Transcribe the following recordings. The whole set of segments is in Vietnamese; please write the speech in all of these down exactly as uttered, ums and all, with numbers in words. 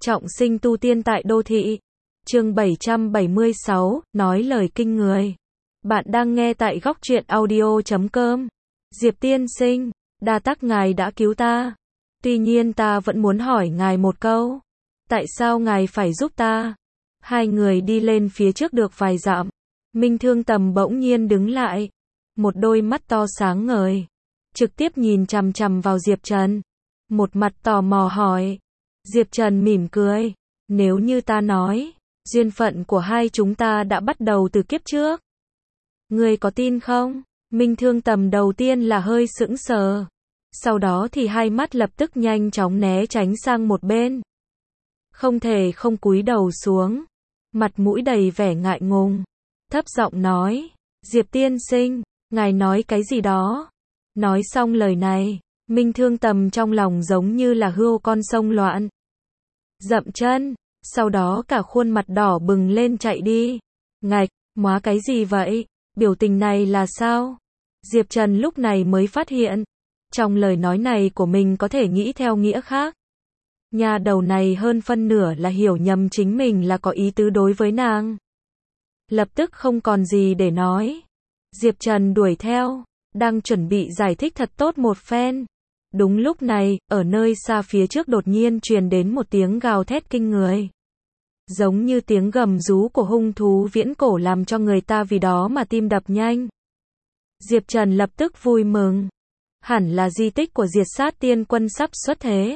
Trọng sinh tu tiên tại đô thị. Chương bảy trăm bảy mươi sáu, nói lời kinh người. Bạn đang nghe tại góc truyện audio chấm com. Diệp tiên sinh, đa tạ ngài đã cứu ta. Tuy nhiên ta vẫn muốn hỏi ngài một câu. Tại sao ngài phải giúp ta? Hai người đi lên phía trước được vài dặm. Minh Thương Tầm bỗng nhiên đứng lại. Một đôi mắt to sáng ngời. Trực tiếp nhìn chằm chằm vào Diệp Trần. Một mặt tò mò hỏi. Diệp Trần mỉm cười. Nếu như ta nói, duyên phận của hai chúng ta đã bắt đầu từ kiếp trước. Ngươi có tin không? Minh Thương Tầm đầu tiên là hơi sững sờ. Sau đó thì hai mắt lập tức nhanh chóng né tránh sang một bên. Không thể không cúi đầu xuống. Mặt mũi đầy vẻ ngại ngùng. Thấp giọng nói. Diệp tiên sinh, ngài nói cái gì đó? Nói xong lời này, Minh Thương Tầm trong lòng giống như là hươu con sông loạn. Dậm chân, sau đó cả khuôn mặt đỏ bừng lên chạy đi. Ngạch, móa cái gì vậy? Biểu tình này là sao? Diệp Trần lúc này mới phát hiện, trong lời nói này của mình có thể nghĩ theo nghĩa khác. Nhà đầu này hơn phân nửa là hiểu nhầm chính mình là có ý tứ đối với nàng. Lập tức không còn gì để nói. Diệp Trần đuổi theo, đang chuẩn bị giải thích thật tốt một phen. Đúng lúc này, ở nơi xa phía trước đột nhiên truyền đến một tiếng gào thét kinh người. Giống như tiếng gầm rú của hung thú viễn cổ làm cho người ta vì đó mà tim đập nhanh. Diệp Trần lập tức vui mừng. Hẳn là di tích của Diệt Sát Tiên Quân sắp xuất thế.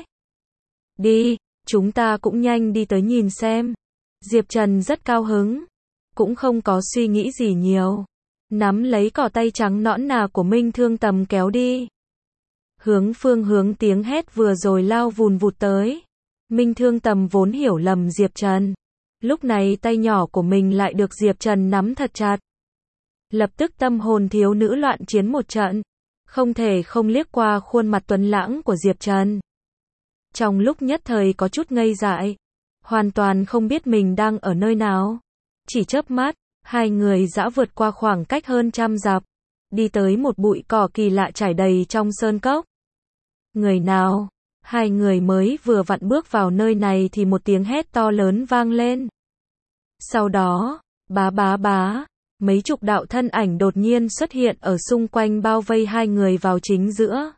Đi, chúng ta cũng nhanh đi tới nhìn xem. Diệp Trần rất cao hứng. Cũng không có suy nghĩ gì nhiều. Nắm lấy cỏ tay trắng nõn nà của Minh Thương Tầm kéo đi. Hướng phương hướng tiếng hét vừa rồi lao vùn vụt tới. Minh Thương Tầm vốn hiểu lầm Diệp Trần. Lúc này tay nhỏ của mình lại được Diệp Trần nắm thật chặt. Lập tức tâm hồn thiếu nữ loạn chiến một trận. Không thể không liếc qua khuôn mặt tuấn lãng của Diệp Trần. Trong lúc nhất thời có chút ngây dại. Hoàn toàn không biết mình đang ở nơi nào. Chỉ chớp mắt, hai người dã vượt qua khoảng cách hơn trăm dặm. Đi tới một bụi cỏ kỳ lạ trải đầy trong sơn cốc. Người nào? Hai người mới vừa vặn bước vào nơi này thì một tiếng hét to lớn vang lên. Sau đó, bá bá bá, mấy chục đạo thân ảnh đột nhiên xuất hiện ở xung quanh bao vây hai người vào chính giữa.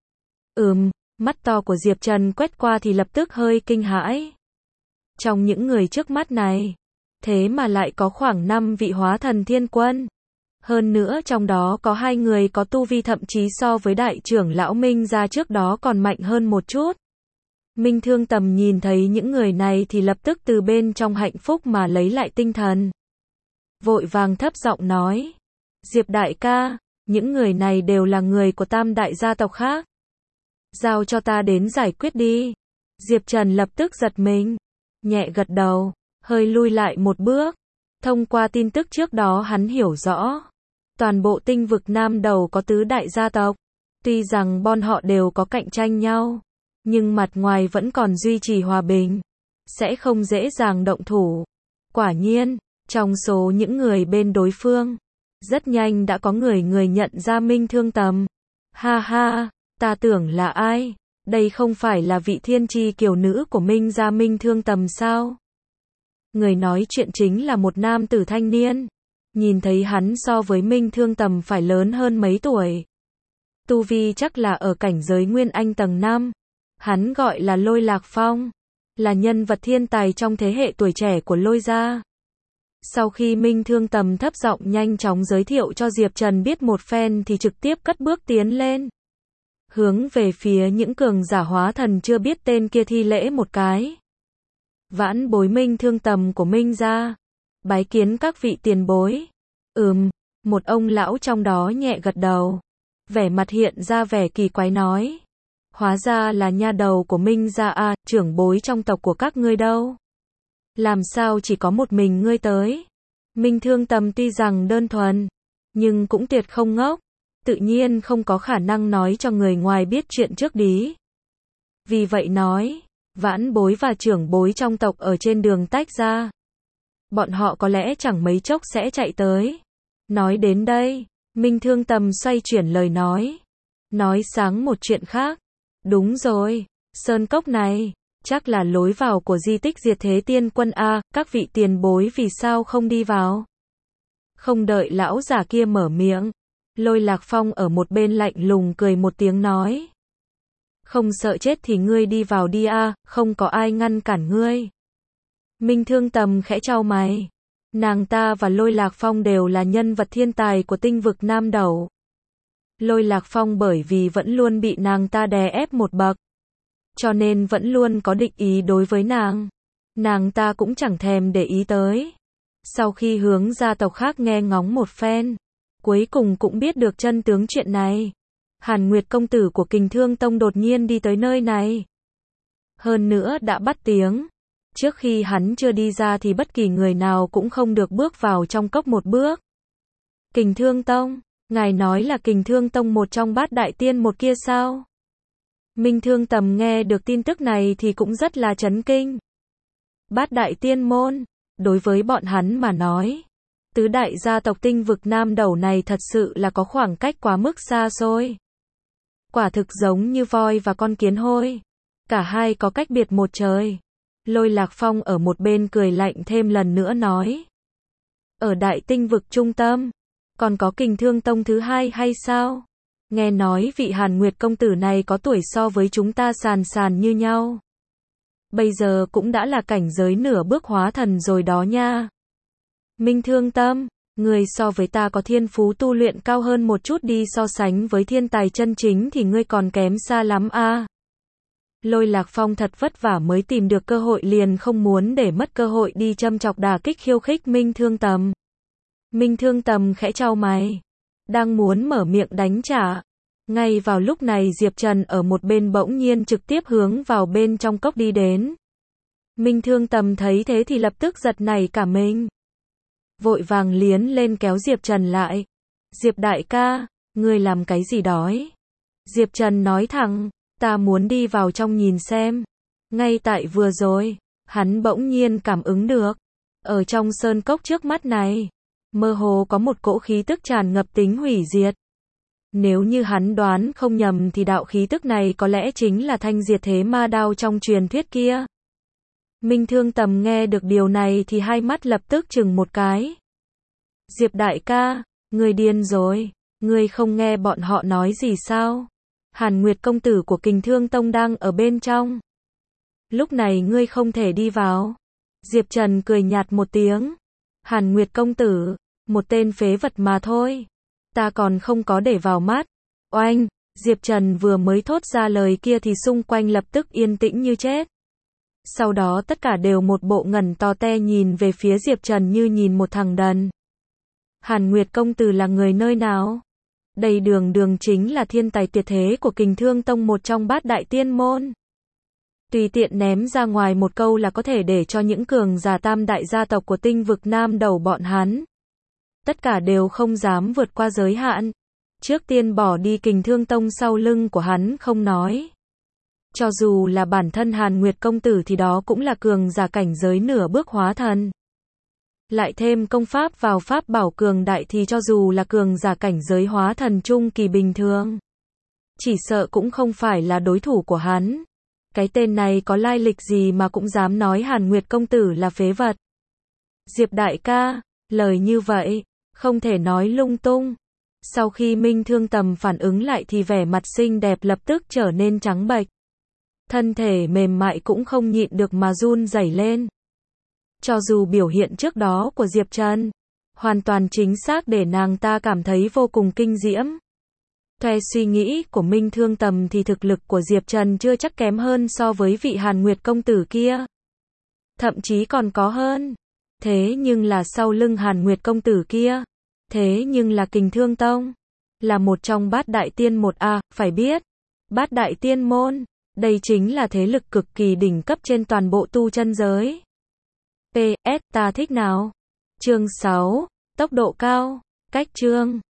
Ừm, mắt to của Diệp Trần quét qua thì lập tức hơi kinh hãi. Trong những người trước mắt này, thế mà lại có khoảng năm vị hóa thần thiên quân. Hơn nữa trong đó có hai người có tu vi thậm chí so với đại trưởng lão Minh gia trước đó còn mạnh hơn một chút. Minh Thương Tầm nhìn thấy những người này thì lập tức từ bên trong hạnh phúc mà lấy lại tinh thần. Vội vàng thấp giọng nói. Diệp đại ca, những người này đều là người của tam đại gia tộc khác. Giao cho ta đến giải quyết đi. Diệp Trần lập tức giật mình. Nhẹ gật đầu, hơi lui lại một bước. Thông qua tin tức trước đó hắn hiểu rõ. Toàn bộ tinh vực Nam Đầu có tứ đại gia tộc. Tuy rằng bọn họ đều có cạnh tranh nhau. Nhưng mặt ngoài vẫn còn duy trì hòa bình. Sẽ không dễ dàng động thủ. Quả nhiên, trong số những người bên đối phương, rất nhanh đã có người người nhận ra Minh Thương Tầm. Ha ha, ta tưởng là ai? Đây không phải là vị thiên tri kiều nữ của Minh gia Minh Thương Tầm sao? Người nói chuyện chính là một nam tử thanh niên. Nhìn thấy hắn so với Minh Thương Tầm phải lớn hơn mấy tuổi. Tu vi chắc là ở cảnh giới Nguyên Anh tầng năm. Hắn gọi là Lôi Lạc Phong. Là nhân vật thiên tài trong thế hệ tuổi trẻ của Lôi gia. Sau khi Minh Thương Tầm thấp giọng nhanh chóng giới thiệu cho Diệp Trần biết một phen thì trực tiếp cất bước tiến lên. Hướng về phía những cường giả hóa thần chưa biết tên kia thi lễ một cái. Vãn bối Minh Thương Tầm của Minh gia. Bái kiến các vị tiền bối. Ừm, một ông lão trong đó nhẹ gật đầu. Vẻ mặt hiện ra vẻ kỳ quái nói. Hóa ra là nha đầu của Minh gia à, trưởng bối trong tộc của các ngươi đâu? Làm sao chỉ có một mình ngươi tới? Minh Thương Tầm tuy rằng đơn thuần, nhưng cũng tuyệt không ngốc. Tự nhiên không có khả năng nói cho người ngoài biết chuyện trước đi. Vì vậy nói, vãn bối và trưởng bối trong tộc ở trên đường tách ra. Bọn họ có lẽ chẳng mấy chốc sẽ chạy tới. Nói đến đây, Minh Thương Tầm xoay chuyển lời nói. Nói sáng một chuyện khác. Đúng rồi, sơn cốc này, Chắc là lối vào của di tích Diệt Thế Tiên Quân a, các vị tiền bối vì sao không đi vào? Không đợi lão già kia mở miệng, Lôi Lạc Phong ở một bên lạnh lùng cười một tiếng nói. Không sợ chết thì ngươi đi vào đi a, không có ai ngăn cản ngươi. Minh Thương Tầm khẽ chau mày. Nàng ta và Lôi Lạc Phong đều là nhân vật thiên tài của tinh vực Nam Đẩu. Lôi Lạc Phong bởi vì vẫn luôn bị nàng ta đè ép một bậc, cho nên vẫn luôn có địch ý đối với nàng. Nàng ta cũng chẳng thèm để ý tới. Sau khi hướng gia tộc khác nghe ngóng một phen, cuối cùng cũng biết được chân tướng chuyện này. Hàn Nguyệt công tử của Kình Thương Tông đột nhiên đi tới nơi này. Hơn nữa đã bắt tiếng. Trước khi hắn chưa đi ra thì bất kỳ người nào cũng không được bước vào trong cốc một bước. Kình Thương Tông, ngài nói là Kình Thương Tông một trong bát đại tiên một kia sao? Minh Thương Tầm nghe được tin tức này thì cũng rất là chấn kinh. Bát đại tiên môn, đối với bọn hắn mà nói, tứ đại gia tộc tinh vực Nam Đẩu này thật sự là có khoảng cách quá mức xa xôi. Quả thực giống như voi và con kiến hôi. Cả hai có cách biệt một trời. Lôi Lạc Phong ở một bên cười lạnh thêm lần nữa nói. Ở đại tinh vực trung tâm, còn có Kình Thương Tông thứ hai hay sao? Nghe nói vị Hàn Nguyệt công tử này có tuổi so với chúng ta sàn sàn như nhau. Bây giờ cũng đã là cảnh giới nửa bước hóa thần rồi đó nha. Minh Thương Tâm, người so với ta có thiên phú tu luyện cao hơn một chút đi, so sánh với thiên tài chân chính thì ngươi còn kém xa lắm a. Lôi Lạc Phong thật vất vả mới tìm được cơ hội liền không muốn để mất cơ hội đi châm chọc đả kích khiêu khích Minh Thương Tầm. Minh Thương Tầm khẽ chau mày, đang muốn mở miệng đánh trả. Ngay vào lúc này Diệp Trần ở một bên bỗng nhiên trực tiếp hướng vào bên trong cốc đi đến. Minh Thương Tầm thấy thế thì lập tức giật nảy cả mình. Vội vàng liến lên kéo Diệp Trần lại. Diệp đại ca, ngươi làm cái gì đói? Diệp Trần nói thẳng, ta muốn đi vào trong nhìn xem. Ngay tại vừa rồi, hắn bỗng nhiên cảm ứng được. Ở trong sơn cốc trước mắt này, mơ hồ có một cỗ khí tức tràn ngập tính hủy diệt. Nếu như hắn đoán không nhầm thì đạo khí tức này có lẽ chính là thanh diệt thế ma đao trong truyền thuyết kia. Minh Thương Tầm nghe được điều này thì hai mắt lập tức chừng một cái. Diệp đại ca, ngươi điên rồi, ngươi không nghe bọn họ nói gì sao? Hàn Nguyệt công tử của Kình Thương Tông đang ở bên trong. Lúc này ngươi không thể đi vào. Diệp Trần cười nhạt một tiếng. Hàn Nguyệt công tử, một tên phế vật mà thôi. Ta còn không có để vào mắt. Oanh, Diệp Trần vừa mới thốt ra lời kia thì xung quanh lập tức yên tĩnh như chết. Sau đó tất cả đều một bộ ngẩn to te nhìn về phía Diệp Trần như nhìn một thằng đần. Hàn Nguyệt công tử là người nơi nào? Đây đường đường chính là thiên tài tuyệt thế của Kình Thương Tông, một trong bát đại tiên môn. Tùy tiện ném ra ngoài một câu là có thể để cho những cường giả tam đại gia tộc của tinh vực Nam Đẩu bọn hắn. Tất cả đều không dám vượt qua giới hạn. Trước tiên bỏ đi Kình Thương Tông sau lưng của hắn không nói. Cho dù là bản thân Hàn Nguyệt công tử thì đó cũng là cường giả cảnh giới nửa bước hóa thần. Lại thêm công pháp vào pháp bảo cường đại thì cho dù là cường giả cảnh giới hóa thần trung kỳ bình thường, chỉ sợ cũng không phải là đối thủ của hắn. Cái tên này có lai lịch gì mà cũng dám nói Hàn Nguyệt công tử là phế vật. Diệp đại ca, lời như vậy, không thể nói lung tung. Sau khi Minh Thương Tầm phản ứng lại thì vẻ mặt xinh đẹp lập tức trở nên trắng bệch. Thân thể mềm mại cũng không nhịn được mà run rẩy lên. Cho dù biểu hiện trước đó của Diệp Trần, hoàn toàn chính xác để nàng ta cảm thấy vô cùng kinh diễm. Theo suy nghĩ của Minh Thương Tầm thì thực lực của Diệp Trần chưa chắc kém hơn so với vị Hàn Nguyệt công tử kia. Thậm chí còn có hơn. Thế nhưng là sau lưng Hàn Nguyệt công tử kia, thế nhưng là Kình Thương Tông, là một trong bát đại tiên một a, phải biết, bát đại tiên môn, đây chính là thế lực cực kỳ đỉnh cấp trên toàn bộ tu chân giới. pê ét ta thích nào? Chương sáu, tốc độ cao, cách chương